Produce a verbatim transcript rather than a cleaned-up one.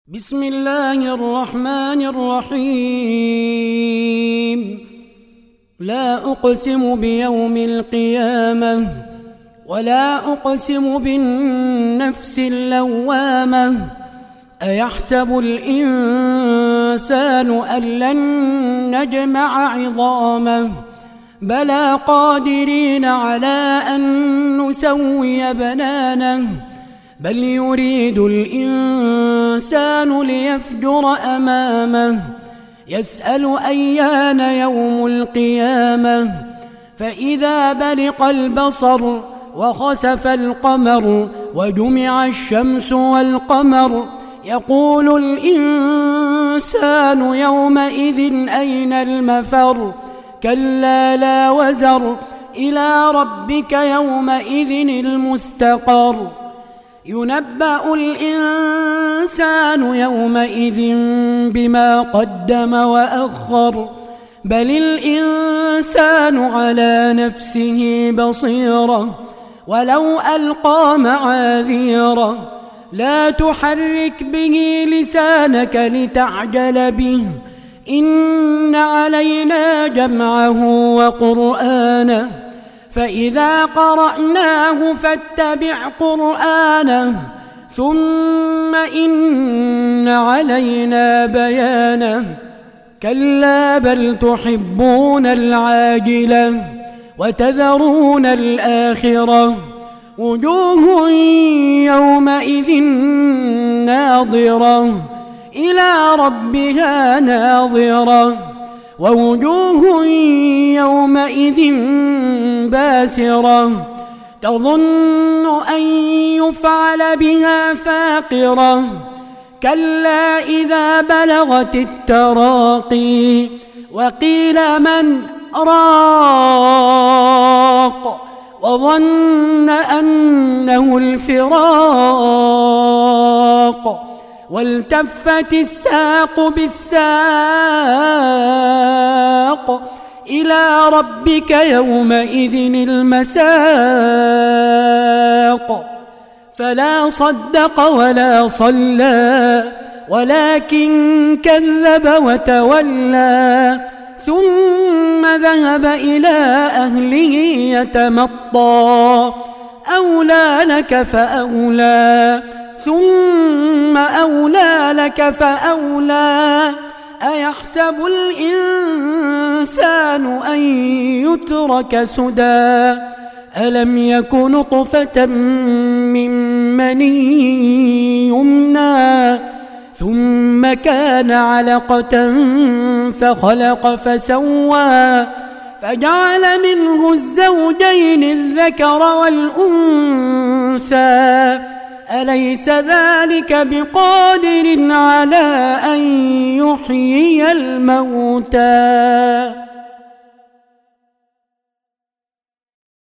بسم الله الرحمن الرحيم. لا أقسم بيوم القيامة ولا أقسم بالنفس اللوامة. أيحسب الإنسان أن لن نجمع عظامه بلى قادرين على أن نسوي بنانه بل يريد الإنسان ليفجر أمامه يسأل أيان يوم القيامة فإذا برق البصر وخسف القمر وجمع الشمس والقمر يقول الإنسان يومئذ أين المفر كلا لا وزر إلى ربك يومئذ المستقر ينبأ الإنسان يومئذ بما قدم وأخر بل الإنسان على نفسه بصيرة ولو ألقى معاذيره لا تحرك به لسانك لتعجل به إن علينا جمعه وقرآنه فإذا قرأناه فاتبع قرآنه ثم إن علينا بيانه كلا بل تحبون العاجلة وتذرون الآخرة وجوه يومئذ ناظرة إلى ربها ناظرة ووجوه يومئذ باسرة تظن أن يفعل بها فاقرة كلا إذا بلغت التراقي وقيل من راق وظن أنه الفراق والتفت الساق بالساق إلى ربك يومئذ المساق فلا صدق ولا صلى ولكن كذب وتولى ثم ذهب إلى أهله يتمطى أولى لك فأولى ثم أولى لك فأولى أيحسب الإنسان أن يترك سدى ألم يك نطفة من مني يمنى ثم كان علقة فخلق فسوى فجعل منه الزوجين الذكر والأنثى أليس ذلك بقادر على أن يحيي الموتى